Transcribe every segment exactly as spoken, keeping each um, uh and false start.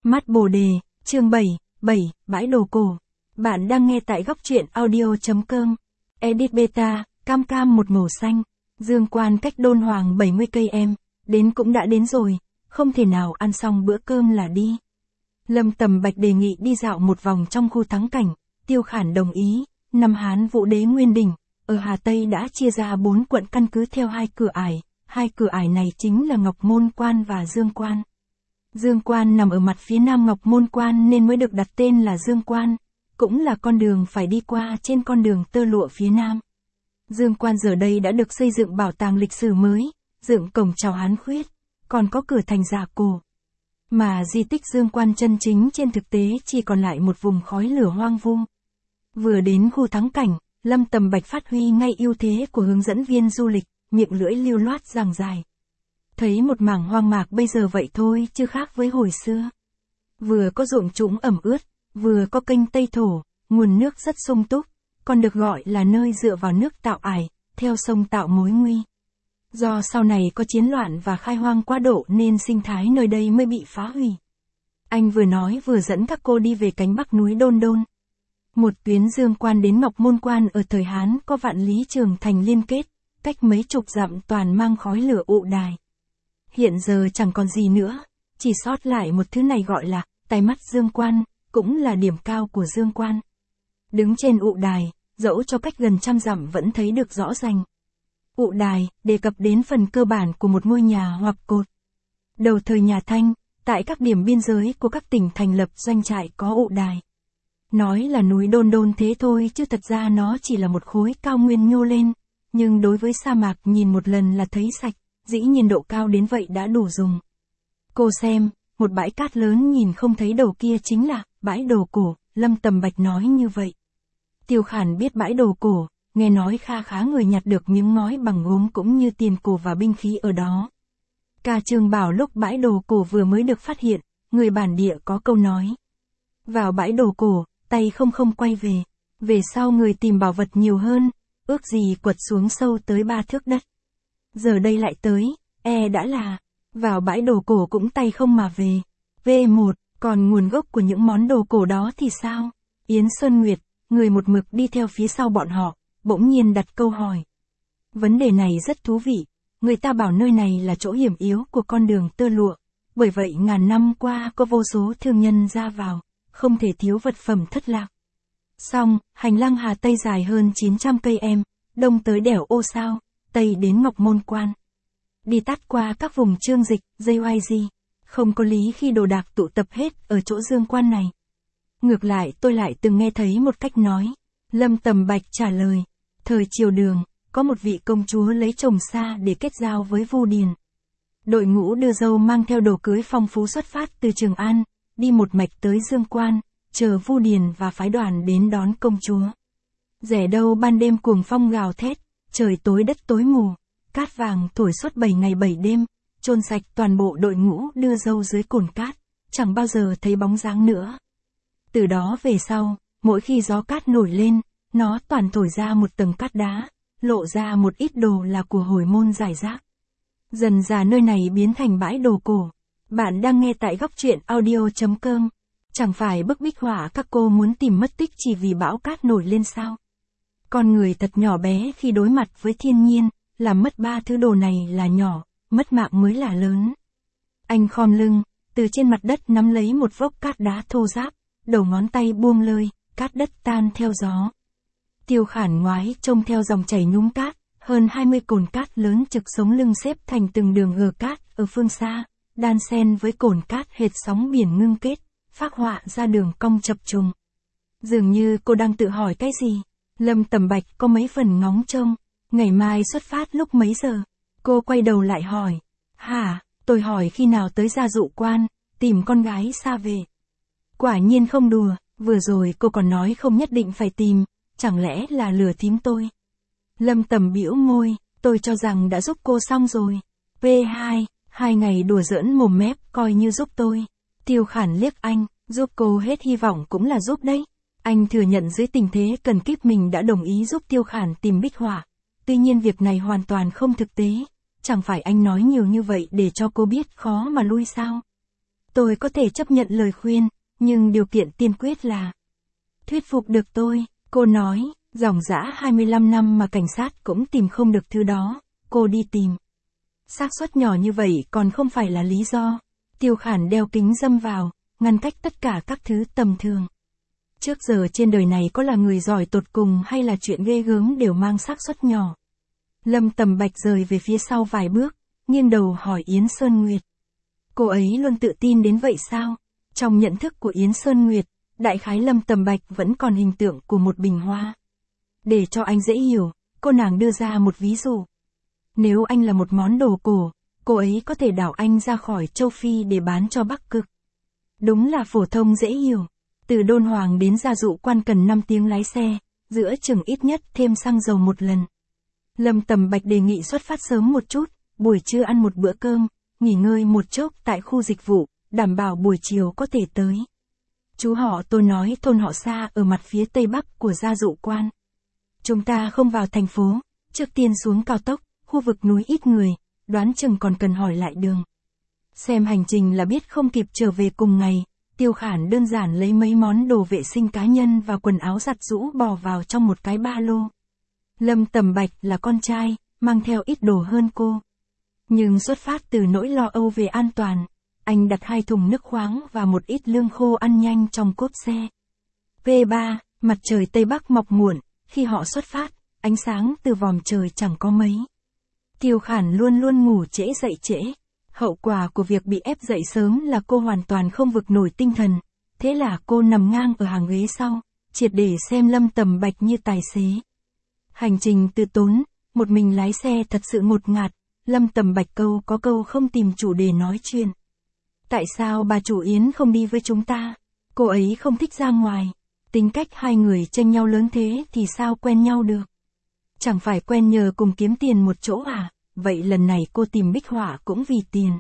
Mắt Bồ Đề, chương bảy, bảy, bãi đồ cổ. Bạn đang nghe tại góc truyện audio.com. Edit beta, cam cam một màu xanh. Dương Quan cách Đôn Hoàng bảy mươi cây em. Đến cũng đã đến rồi, không thể nào ăn xong bữa cơm là đi. Lâm Tầm Bạch đề nghị đi dạo một vòng trong khu thắng cảnh. Tiêu Khản đồng ý. Năm Hán Vũ Đế Nguyên Đỉnh, ở Hà Tây đã chia ra bốn quận căn cứ theo hai cửa ải. Hai cửa ải này chính là Ngọc Môn Quan và Dương Quan. Dương Quan nằm ở mặt phía nam Ngọc Môn Quan nên mới được đặt tên là Dương Quan, cũng là con đường phải đi qua trên con đường tơ lụa phía nam. Dương Quan giờ đây đã được xây dựng bảo tàng lịch sử mới, dựng cổng chào Hán Khuyết, còn có cửa thành Giả Cổ. Mà di tích Dương Quan chân chính trên thực tế chỉ còn lại một vùng khói lửa hoang vu. Vừa đến khu thắng cảnh, Lâm Tầm Bạch phát huy ngay ưu thế của hướng dẫn viên du lịch, miệng lưỡi lưu loát giảng giải. Thấy một mảng hoang mạc bây giờ vậy thôi chứ khác với hồi xưa. Vừa có ruộng trũng ẩm ướt, vừa có kênh Tây Thổ, nguồn nước rất sung túc, còn được gọi là nơi dựa vào nước tạo ải, theo sông tạo mối nguy. Do sau này có chiến loạn và khai hoang quá độ nên sinh thái nơi đây mới bị phá hủy. Anh vừa nói vừa dẫn các cô đi về cánh bắc núi Đôn Đôn. Một tuyến Dương Quan đến Ngọc Môn Quan ở thời Hán có vạn lý trường thành liên kết, cách mấy chục dặm toàn mang khói lửa ụ đài. Hiện giờ chẳng còn gì nữa, chỉ sót lại một thứ này gọi là tai mắt Dương Quan, cũng là điểm cao của Dương Quan. Đứng trên ụ đài, dẫu cho cách gần trăm dặm vẫn thấy được rõ ràng. Ụ đài đề cập đến phần cơ bản của một ngôi nhà hoặc cột. Đầu thời nhà Thanh, tại các điểm biên giới của các tỉnh thành lập doanh trại có ụ đài. Nói là núi Đôn Đôn thế thôi chứ thật ra nó chỉ là một khối cao nguyên nhô lên, nhưng đối với sa mạc nhìn một lần là thấy sạch. Dĩ nhiên độ cao đến vậy đã đủ dùng. Cô xem, một bãi cát lớn nhìn không thấy đầu kia chính là bãi đồ cổ, Lâm Tầm Bạch nói như vậy. Tiêu Khản biết bãi đồ cổ, nghe nói kha khá người nhặt được miếng ngói bằng gốm cũng như tiền cổ và binh khí ở đó. Ca Trương bảo lúc bãi đồ cổ vừa mới được phát hiện, người bản địa có câu nói. Vào bãi đồ cổ, tay không không quay về, về sau người tìm bảo vật nhiều hơn, ước gì quật xuống sâu tới ba thước đất. Giờ đây lại tới, e đã là, vào bãi đồ cổ cũng tay không mà về. V một, còn nguồn gốc của những món đồ cổ đó thì sao? Yến Sơn Nguyệt, người một mực đi theo phía sau bọn họ, bỗng nhiên đặt câu hỏi. Vấn đề này rất thú vị, người ta bảo nơi này là chỗ hiểm yếu của con đường tơ lụa, bởi vậy ngàn năm qua có vô số thương nhân ra vào, không thể thiếu vật phẩm thất lạc. Xong, hành lang Hà Tây dài hơn chín trăm cây em, đông tới đèo Ô Sao. Tây đến Ngọc Môn Quan. Đi tắt qua các vùng Trương Dịch, gi i giê, không có lý khi đồ đạc tụ tập hết ở chỗ Dương Quan này. Ngược lại tôi lại từng nghe thấy một cách nói. Lâm Tầm Bạch trả lời. Thời triều Đường, có một vị công chúa lấy chồng xa để kết giao với Vu Điền. Đội ngũ đưa dâu mang theo đồ cưới phong phú xuất phát từ Trường An, đi một mạch tới Dương Quan, chờ Vu Điền và phái đoàn đến đón công chúa. Rẻ đâu ban đêm cuồng phong gào thét. Trời tối đất tối mù, cát vàng thổi suốt bảy ngày bảy đêm, chôn sạch toàn bộ đội ngũ đưa dâu dưới cồn cát, chẳng bao giờ thấy bóng dáng nữa. Từ đó về sau, mỗi khi gió cát nổi lên, nó toàn thổi ra một tầng cát đá, lộ ra một ít đồ là của hồi môn giải rác. Dần dà nơi này biến thành bãi đồ cổ. Bạn đang nghe tại góc truyện audio.com. Chẳng phải bức bích họa các cô muốn tìm mất tích chỉ vì bão cát nổi lên sao? Con người thật nhỏ bé khi đối mặt với thiên nhiên, làm mất ba thứ đồ này là nhỏ, mất mạng mới là lớn. Anh khom lưng, từ trên mặt đất nắm lấy một vốc cát đá thô ráp, đầu ngón tay buông lơi, cát đất tan theo gió. Tiêu Khản ngoái trông theo dòng chảy nhúng cát, hơn hai mươi cồn cát lớn trực sống lưng xếp thành từng đường gờ cát ở phương xa, đan xen với cồn cát hệt sóng biển ngưng kết, phác họa ra đường cong chập trùng. Dường như cô đang tự hỏi cái gì. Lâm Tầm Bạch có mấy phần ngóng trông, ngày mai xuất phát lúc mấy giờ? Cô quay đầu lại hỏi. Hả, tôi hỏi khi nào tới Gia Dụ Quan, tìm con gái xa về. Quả nhiên không đùa, vừa rồi cô còn nói không nhất định phải tìm, chẳng lẽ là lừa thím tôi? Lâm Tầm bĩu môi, tôi cho rằng đã giúp cô xong rồi. P hai, hai ngày đùa giỡn mồm mép coi như giúp tôi. Tiêu Khản liếc anh, giúp cô hết hy vọng cũng là giúp đấy. Anh thừa nhận dưới tình thế cần kíp mình đã đồng ý giúp Tiêu Khản tìm bích họa. Tuy nhiên việc này hoàn toàn không thực tế. Chẳng phải anh nói nhiều như vậy để cho cô biết khó mà lui sao? tôi có thể chấp nhận lời khuyên, nhưng điều kiện tiên quyết là thuyết phục được tôi, cô nói, dòng dã hai mươi lăm năm mà cảnh sát cũng tìm không được thứ đó, cô đi tìm. Xác suất nhỏ như vậy còn không phải là lý do. Tiêu Khản đeo kính râm vào, ngăn cách tất cả các thứ tầm thường. Trước giờ trên đời này có là người giỏi tột cùng hay là chuyện ghê gớm đều mang xác suất nhỏ. Lâm Tầm Bạch rời về phía sau vài bước, nghiêng đầu hỏi Yến Sơn Nguyệt. Cô ấy luôn tự tin đến vậy sao? Trong nhận thức của Yến Sơn Nguyệt, đại khái Lâm Tầm Bạch vẫn còn hình tượng của một bình hoa. Để cho anh dễ hiểu, cô nàng đưa ra một ví dụ. Nếu anh là một món đồ cổ, cô ấy có thể đảo anh ra khỏi châu Phi để bán cho Bắc Cực. Đúng là phổ thông dễ hiểu. Từ Đôn Hoàng đến Gia Dụ Quan cần năm tiếng lái xe, giữa chừng ít nhất thêm xăng dầu một lần. Lâm Tầm Bạch đề nghị xuất phát sớm một chút, buổi trưa ăn một bữa cơm, nghỉ ngơi một chốc tại khu dịch vụ, đảm bảo buổi chiều có thể tới. Chú họ tôi nói thôn họ Sa ở mặt phía tây bắc của Gia Dụ Quan. Chúng ta không vào thành phố, trước tiên xuống cao tốc, khu vực núi ít người, đoán chừng còn cần hỏi lại đường. Xem hành trình là biết không kịp trở về cùng ngày, Tiêu Khản đơn giản lấy mấy món đồ vệ sinh cá nhân và quần áo giặt giũ bỏ vào trong một cái ba lô. Lâm Tầm Bạch là con trai, mang theo ít đồ hơn cô. Nhưng xuất phát từ nỗi lo âu về an toàn, anh đặt hai thùng nước khoáng và một ít lương khô ăn nhanh trong cốp xe. V ba, mặt trời Tây Bắc mọc muộn, khi họ xuất phát, ánh sáng từ vòm trời chẳng có mấy. Tiêu Khản luôn luôn ngủ trễ dậy trễ. Hậu quả của việc bị ép dậy sớm là cô hoàn toàn không vực nổi tinh thần. Thế là cô nằm ngang ở hàng ghế sau, triệt để xem Lâm Tầm Bạch như tài xế. Hành trình từ tốn, một mình lái xe thật sự ngột ngạt, Lâm Tầm Bạch câu có câu không tìm chủ đề nói chuyện. Tại sao bà chủ Yến không đi với chúng ta? Cô ấy không thích ra ngoài. Tính cách hai người tranh nhau lớn thế thì sao quen nhau được? Chẳng phải quen nhờ cùng kiếm tiền một chỗ à? Vậy lần này cô tìm Bích Họa cũng vì tiền.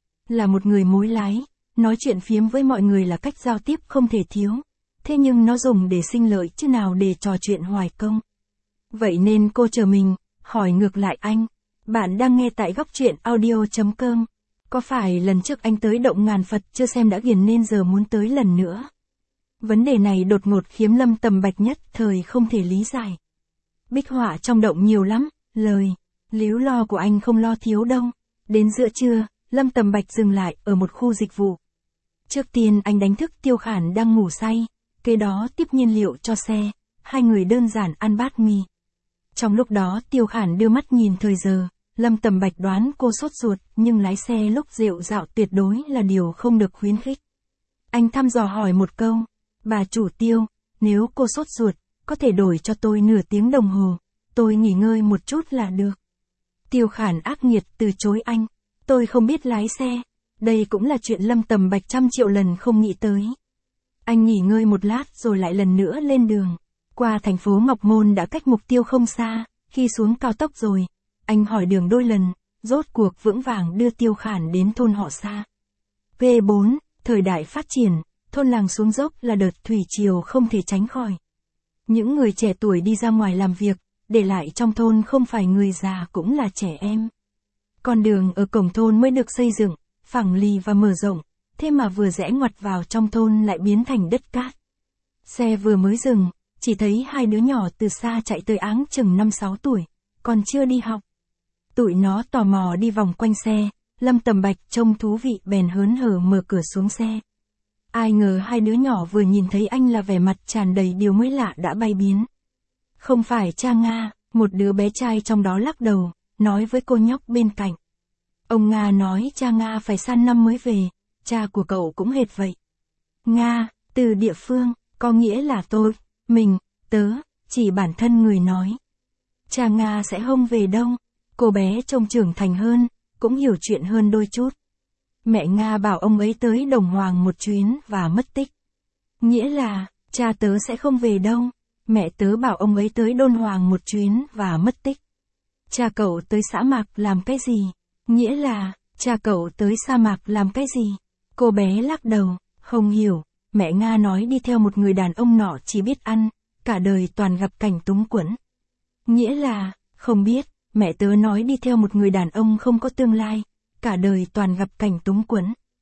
Là một người mối lái, nói chuyện phiếm với mọi người là cách giao tiếp không thể thiếu. Thế nhưng nó dùng để sinh lợi chứ nào để trò chuyện hoài công. Vậy nên cô chờ mình, hỏi ngược lại anh. Bạn đang nghe tại góc truyện audio chấm com. Có phải lần trước anh tới động ngàn Phật chưa xem đã ghiền nên giờ muốn tới lần nữa? Vấn đề này đột ngột khiếm Lâm Tầm Bạch nhất thời không thể lý giải. Bích họa trong động nhiều lắm, lời, líu lo của anh không lo thiếu đâu. Đến giữa trưa, Lâm Tầm Bạch dừng lại ở một khu dịch vụ. Trước tiên anh đánh thức Tiêu Khản đang ngủ say, kế đó tiếp nhiên liệu cho xe, hai người đơn giản ăn bát mì. Trong lúc đó Tiêu Khản đưa mắt nhìn thời giờ, Lâm Tầm Bạch đoán cô sốt ruột nhưng lái xe lúc rượu dạo tuyệt đối là điều không được khuyến khích. Anh thăm dò hỏi một câu, bà chủ Tiêu, nếu cô sốt ruột, có thể đổi cho tôi nửa tiếng đồng hồ, tôi nghỉ ngơi một chút là được. Tiêu Khản ác nghiệt từ chối anh, tôi không biết lái xe, đây cũng là chuyện Lâm Tầm Bạch trăm triệu lần không nghĩ tới. Anh nghỉ ngơi một lát rồi lại lần nữa lên đường, qua thành phố Ngọc Môn đã cách mục tiêu không xa, khi xuống cao tốc rồi, anh hỏi đường đôi lần, rốt cuộc vững vàng đưa Tiêu Khản đến thôn họ Sa. V bốn, thời đại phát triển, thôn làng xuống dốc là đợt thủy triều không thể tránh khỏi. Những người trẻ tuổi đi ra ngoài làm việc, để lại trong thôn không phải người già cũng là trẻ em. Con đường ở cổng thôn mới được xây dựng, phẳng lì và mở rộng, thế mà vừa rẽ ngoặt vào trong thôn lại biến thành đất cát. Xe vừa mới dừng, chỉ thấy hai đứa nhỏ từ xa chạy tới áng chừng năm sáu tuổi, còn chưa đi học. Tụi nó tò mò đi vòng quanh xe, Lâm Tầm Bạch trông thú vị bèn hớn hở mở cửa xuống xe. Ai ngờ hai đứa nhỏ vừa nhìn thấy anh là vẻ mặt tràn đầy điều mới lạ đã bay biến. Không phải cha Nga, một đứa bé trai trong đó lắc đầu, nói với cô nhóc bên cạnh. Ông Nga nói cha Nga phải sang năm mới về, cha của cậu cũng hệt vậy. Nga, từ địa phương, có nghĩa là tôi, mình, tớ, chỉ bản thân người nói. Cha Nga sẽ không về đâu, cô bé trông trưởng thành hơn, cũng hiểu chuyện hơn đôi chút. Mẹ Nga bảo ông ấy tới Đồng Hoàng một chuyến và mất tích. Nghĩa là, cha tớ sẽ không về đâu, mẹ tớ bảo ông ấy tới Đôn Hoàng một chuyến và mất tích. Cha cậu tới xã mạc làm cái gì? Nghĩa là, cha cậu tới sa mạc làm cái gì? Cô bé lắc đầu, không hiểu, mẹ Nga nói đi theo một người đàn ông nọ chỉ biết ăn, cả đời toàn gặp cảnh túng quẫn. Nghĩa là, không biết, mẹ tớ nói đi theo một người đàn ông không có tương lai, cả đời toàn gặp cảnh túng quẫn.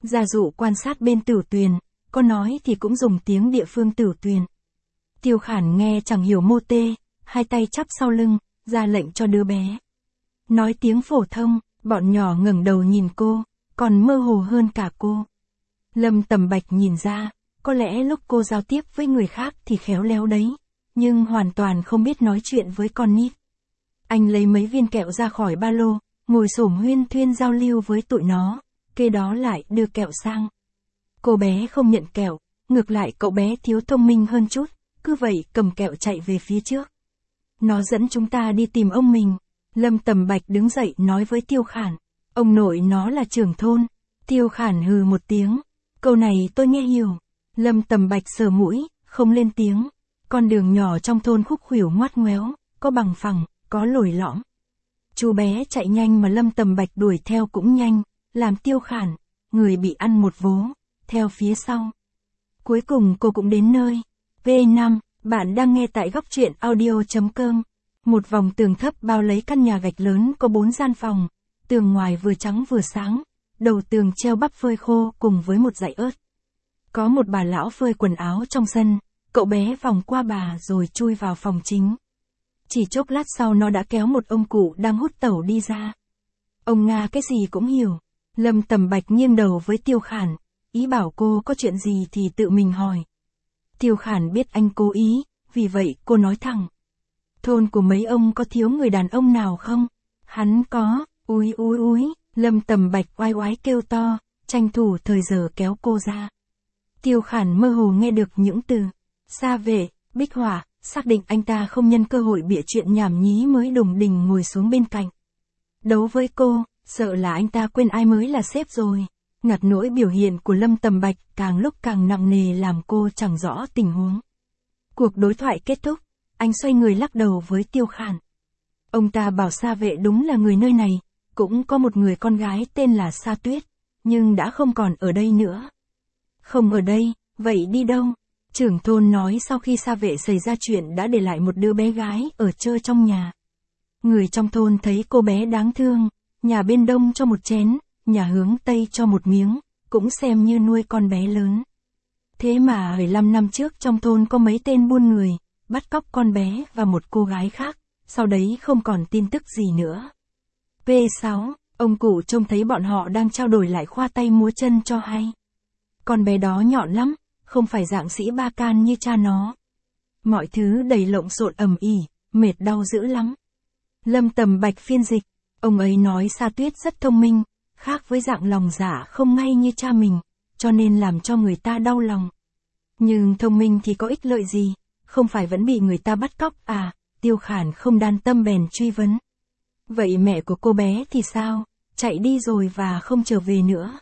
Gia dụ quan sát bên Tửu Tuyền, có nói thì cũng dùng tiếng địa phương Tửu Tuyền. Tiêu Khản nghe chẳng hiểu mô tê, hai tay chắp sau lưng, ra lệnh cho đứa bé. Nói tiếng phổ thông, bọn nhỏ ngẩng đầu nhìn cô, còn mơ hồ hơn cả cô. Lâm Tầm Bạch nhìn ra, có lẽ lúc cô giao tiếp với người khác thì khéo léo đấy, nhưng hoàn toàn không biết nói chuyện với con nít. Anh lấy mấy viên kẹo ra khỏi ba lô, ngồi xổm huyên thuyên giao lưu với tụi nó, kế đó lại đưa kẹo sang. Cô bé không nhận kẹo, ngược lại cậu bé thiếu thông minh hơn chút, cứ vậy cầm kẹo chạy về phía trước. Nó dẫn chúng ta đi tìm ông mình. Lâm Tầm Bạch đứng dậy nói với Tiêu Khản. Ông nội nó là trưởng thôn. Tiêu Khản hừ một tiếng. Câu này tôi nghe hiểu. Lâm Tầm Bạch sờ mũi, không lên tiếng. Con đường nhỏ trong thôn khúc khuỷu ngoắt ngoéo, có bằng phẳng, có lồi lõm. Chú bé chạy nhanh mà Lâm Tầm Bạch đuổi theo cũng nhanh, làm Tiêu Khản, người bị ăn một vố, theo phía sau. Cuối cùng cô cũng đến nơi. V năm, bạn đang nghe tại góc truyện audio.com. Một vòng tường thấp bao lấy căn nhà gạch lớn có bốn gian phòng, tường ngoài vừa trắng vừa sáng, đầu tường treo bắp phơi khô cùng với một dải ớt. Có một bà lão phơi quần áo trong sân, cậu bé vòng qua bà rồi chui vào phòng chính. Chỉ chốc lát sau nó đã kéo một ông cụ đang hút tẩu đi ra. Ông Nga cái gì cũng hiểu. Lâm Tầm Bạch nghiêng đầu với Tiêu Khản, ý bảo cô có chuyện gì thì tự mình hỏi. Tiêu Khản biết anh cố ý, vì vậy cô nói thẳng. Thôn của mấy ông có thiếu người đàn ông nào không? Hắn có, úi úi úi, Lâm Tầm Bạch oai oái kêu to, tranh thủ thời giờ kéo cô ra. Tiêu Khản mơ hồ nghe được những từ, xa về, bích hỏa, xác định anh ta không nhân cơ hội bịa chuyện nhảm nhí mới đùng đỉnh ngồi xuống bên cạnh. Đấu với cô, sợ là anh ta quên ai mới là sếp rồi. Ngặt nỗi biểu hiện của Lâm Tầm Bạch càng lúc càng nặng nề làm cô chẳng rõ tình huống. Cuộc đối thoại kết thúc, anh xoay người lắc đầu với Tiêu Khản. Ông ta bảo Sa Vệ đúng là người nơi này, cũng có một người con gái tên là Sa Tuyết, nhưng đã không còn ở đây nữa. Không ở đây, vậy đi đâu? Trưởng thôn nói sau khi Sa Vệ xảy ra chuyện đã để lại một đứa bé gái ở chơi trong nhà. Người trong thôn thấy cô bé đáng thương, nhà bên đông cho một chén, nhà hướng tây cho một miếng, cũng xem như nuôi con bé lớn. Thế mà mười lăm năm trước trong thôn có mấy tên buôn người, bắt cóc con bé và một cô gái khác, sau đấy không còn tin tức gì nữa. P sáu, ông cụ trông thấy bọn họ đang trao đổi lại khoa tay múa chân cho hay. Con bé đó nhọn lắm, không phải dạng sĩ ba can như cha nó. Mọi thứ đầy lộn xộn ầm ĩ, mệt đau dữ lắm. Lâm Tầm Bạch phiên dịch, ông ấy nói Sa Tuyết rất thông minh, khác với dạng lòng dạ không ngay như cha mình, cho nên làm cho người ta đau lòng. Nhưng thông minh thì có ích lợi gì, không phải vẫn bị người ta bắt cóc à? Tiêu Khản không đan tâm bèn truy vấn. Vậy mẹ của cô bé thì sao? Chạy đi rồi và không trở về nữa.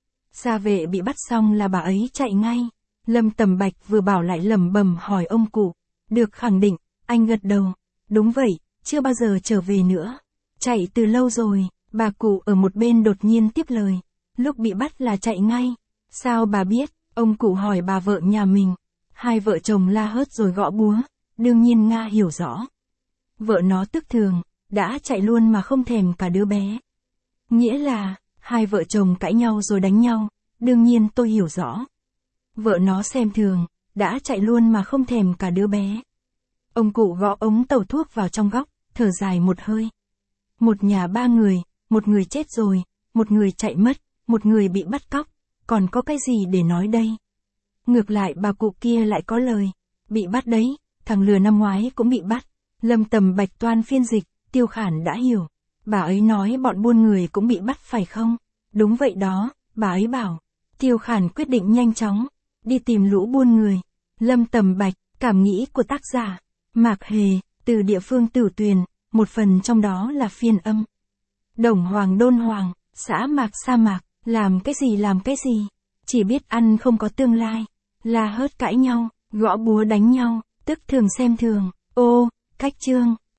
Sa Vệ bị bắt xong là bà ấy chạy ngay. Lâm Tầm Bạch vừa bảo lại lẩm bẩm hỏi ông cụ. Được khẳng định, anh gật đầu. Đúng vậy, chưa bao giờ trở về nữa. Chạy từ lâu rồi. Bà cụ ở một bên đột nhiên tiếp lời. Lúc bị bắt là chạy ngay. Sao bà biết? Ông cụ hỏi bà vợ nhà mình. Hai vợ chồng la hớt rồi gõ búa. Đương nhiên Nga hiểu rõ. Vợ nó tức thường, đã chạy luôn mà không thèm cả đứa bé. Nghĩa là, hai vợ chồng cãi nhau rồi đánh nhau. Đương nhiên tôi hiểu rõ. Vợ nó xem thường, đã chạy luôn mà không thèm cả đứa bé. Ông cụ gõ ống tẩu thuốc vào trong góc, thở dài một hơi. Một nhà ba người, một người chết rồi, một người chạy mất, một người bị bắt cóc, còn có cái gì để nói đây? Ngược lại bà cụ kia lại có lời, bị bắt đấy, thằng lừa năm ngoái cũng bị bắt. Lâm Tầm Bạch toan phiên dịch, Tiêu Khản đã hiểu. Bà ấy nói bọn buôn người cũng bị bắt phải không? Đúng vậy đó, bà ấy bảo. Tiêu Khản quyết định nhanh chóng, đi tìm lũ buôn người. Lâm Tầm Bạch, cảm nghĩ của tác giả, Mạc Hề, từ địa phương Tửu Tuyền, một phần trong đó là phiên âm. Đồng Hoàng Đôn Hoàng, xã Mạc Sa Mạc, làm cái gì làm cái gì, chỉ biết ăn không có tương lai, la hớt cãi nhau, gõ búa đánh nhau, tức thường xem thường, ô, cách chương.